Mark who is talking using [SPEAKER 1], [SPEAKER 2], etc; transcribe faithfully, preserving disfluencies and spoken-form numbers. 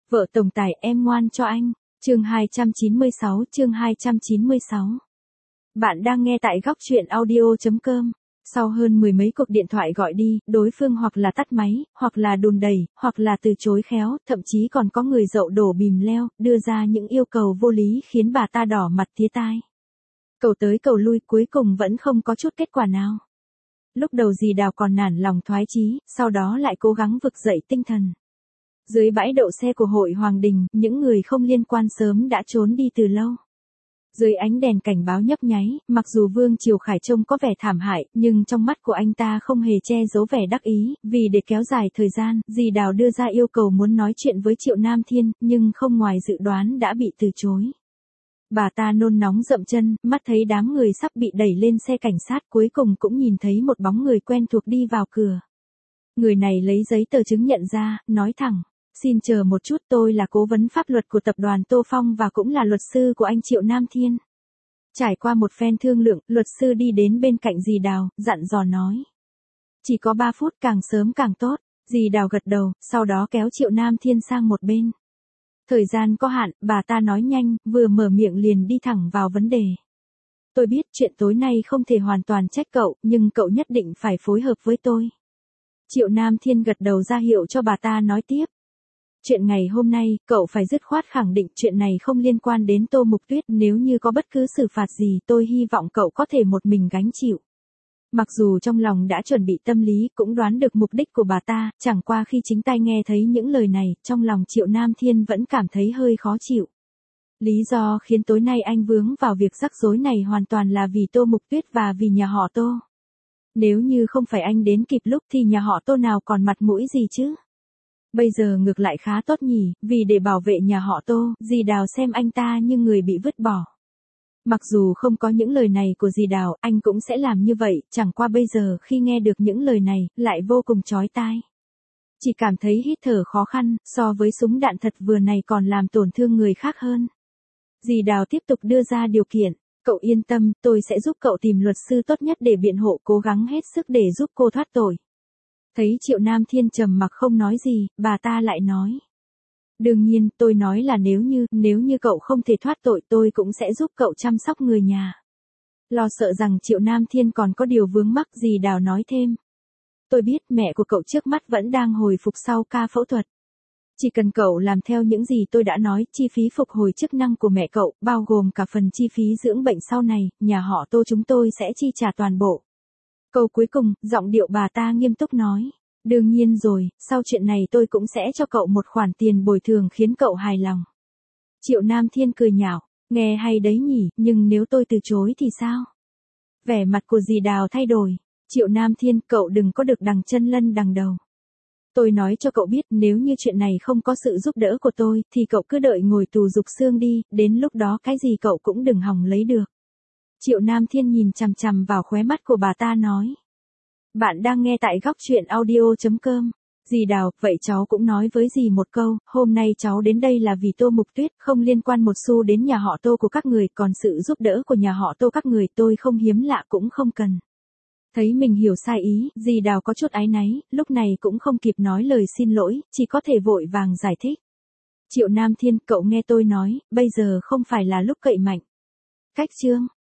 [SPEAKER 1] Vợ tổng tài em ngoan cho anh. Chương hai trăm chín mươi sáu, chương hai trăm chín mươi sáu. Bạn đang nghe tại góc truyện audio.com. Sau hơn mười mấy cuộc điện thoại gọi đi, đối phương hoặc là tắt máy, hoặc là đùn đẩy, hoặc là từ chối khéo, thậm chí còn có người dậu đổ bìm leo, đưa ra những yêu cầu vô lý khiến bà ta đỏ mặt tía tai. Cầu tới cầu lui cuối cùng vẫn không có chút kết quả nào. Lúc đầu dì Đào còn nản lòng thoái chí, sau đó lại cố gắng vực dậy tinh thần. Dưới bãi đậu xe của hội Hoàng Đình, những người không liên quan sớm đã trốn đi từ lâu. Dưới ánh đèn cảnh báo nhấp nháy, mặc dù Vương Triều Khải trông có vẻ thảm hại, nhưng trong mắt của anh ta không hề che giấu vẻ đắc ý, vì để kéo dài thời gian, dì Đào đưa ra yêu cầu muốn nói chuyện với Triệu Nam Thiên, nhưng không ngoài dự đoán đã bị từ chối. Bà ta nôn nóng dậm chân, mắt thấy đám người sắp bị đẩy lên xe cảnh sát, cuối cùng cũng nhìn thấy một bóng người quen thuộc đi vào cửa. Người này lấy giấy tờ chứng nhận ra, nói thẳng. Xin chờ một chút, tôi là cố vấn pháp luật của tập đoàn Tô Phong và cũng là luật sư của anh Triệu Nam Thiên. Trải qua một phen thương lượng, luật sư đi đến bên cạnh dì Đào, dặn dò nói. Chỉ có ba phút, càng sớm càng tốt. Dì Đào gật đầu, sau đó kéo Triệu Nam Thiên sang một bên. Thời gian có hạn, bà ta nói nhanh, vừa mở miệng liền đi thẳng vào vấn đề. Tôi biết chuyện tối nay không thể hoàn toàn trách cậu, nhưng cậu nhất định phải phối hợp với tôi. Triệu Nam Thiên gật đầu ra hiệu cho bà ta nói tiếp. Chuyện ngày hôm nay, cậu phải dứt khoát khẳng định chuyện này không liên quan đến Tô Mục Tuyết, nếu như có bất cứ xử phạt gì tôi hy vọng cậu có thể một mình gánh chịu. Mặc dù trong lòng đã chuẩn bị tâm lý, cũng đoán được mục đích của bà ta, chẳng qua khi chính tai nghe thấy những lời này, trong lòng Triệu Nam Thiên vẫn cảm thấy hơi khó chịu. Lý do khiến tối nay anh vướng vào việc rắc rối này hoàn toàn là vì Tô Mục Tuyết và vì nhà họ Tô. Nếu như không phải anh đến kịp lúc thì nhà họ Tô nào còn mặt mũi gì chứ? Bây giờ ngược lại khá tốt nhỉ, vì để bảo vệ nhà họ Tô, dì Đào xem anh ta như người bị vứt bỏ. Mặc dù không có những lời này của dì Đào, anh cũng sẽ làm như vậy, chẳng qua bây giờ khi nghe được những lời này, lại vô cùng chói tai. Chỉ cảm thấy hít thở khó khăn, so với súng đạn thật vừa này còn làm tổn thương người khác hơn. Dì Đào tiếp tục đưa ra điều kiện, cậu yên tâm, tôi sẽ giúp cậu tìm luật sư tốt nhất để biện hộ, cố gắng hết sức để giúp cô thoát tội. Thấy Triệu Nam Thiên trầm mặc không nói gì, bà ta lại nói. Đương nhiên, tôi nói là nếu như, nếu như cậu không thể thoát tội tôi cũng sẽ giúp cậu chăm sóc người nhà. Lo sợ rằng Triệu Nam Thiên còn có điều vướng mắc, dì Đào nói thêm. Tôi biết mẹ của cậu trước mắt vẫn đang hồi phục sau ca phẫu thuật. Chỉ cần cậu làm theo những gì tôi đã nói, chi phí phục hồi chức năng của mẹ cậu, bao gồm cả phần chi phí dưỡng bệnh sau này, nhà họ Tô chúng tôi sẽ chi trả toàn bộ. Câu cuối cùng, giọng điệu bà ta nghiêm túc nói. Đương nhiên rồi, sau chuyện này tôi cũng sẽ cho cậu một khoản tiền bồi thường khiến cậu hài lòng. Triệu Nam Thiên cười nhạo, nghe hay đấy nhỉ, nhưng nếu tôi từ chối thì sao? Vẻ mặt của dì Đào thay đổi. Triệu Nam Thiên, cậu đừng có được đằng chân lân đằng đầu. Tôi nói cho cậu biết, nếu như chuyện này không có sự giúp đỡ của tôi, thì cậu cứ đợi ngồi tù dục xương đi, đến lúc đó cái gì cậu cũng đừng hòng lấy được. Triệu Nam Thiên nhìn chằm chằm vào khóe mắt của bà ta nói. Bạn đang nghe tại góc truyện audio.com. Dì Đào, vậy cháu cũng nói với dì một câu, hôm nay cháu đến đây là vì Tô Mục Tuyết, không liên quan một xu đến nhà họ Tô của các người, còn sự giúp đỡ của nhà họ Tô các người tôi không hiếm lạ cũng không cần. Thấy mình hiểu sai ý, dì Đào có chút áy náy, lúc này cũng không kịp nói lời xin lỗi, chỉ có thể vội vàng giải thích. Triệu Nam Thiên, cậu nghe tôi nói, bây giờ không phải là lúc cậy mạnh. Cách chương.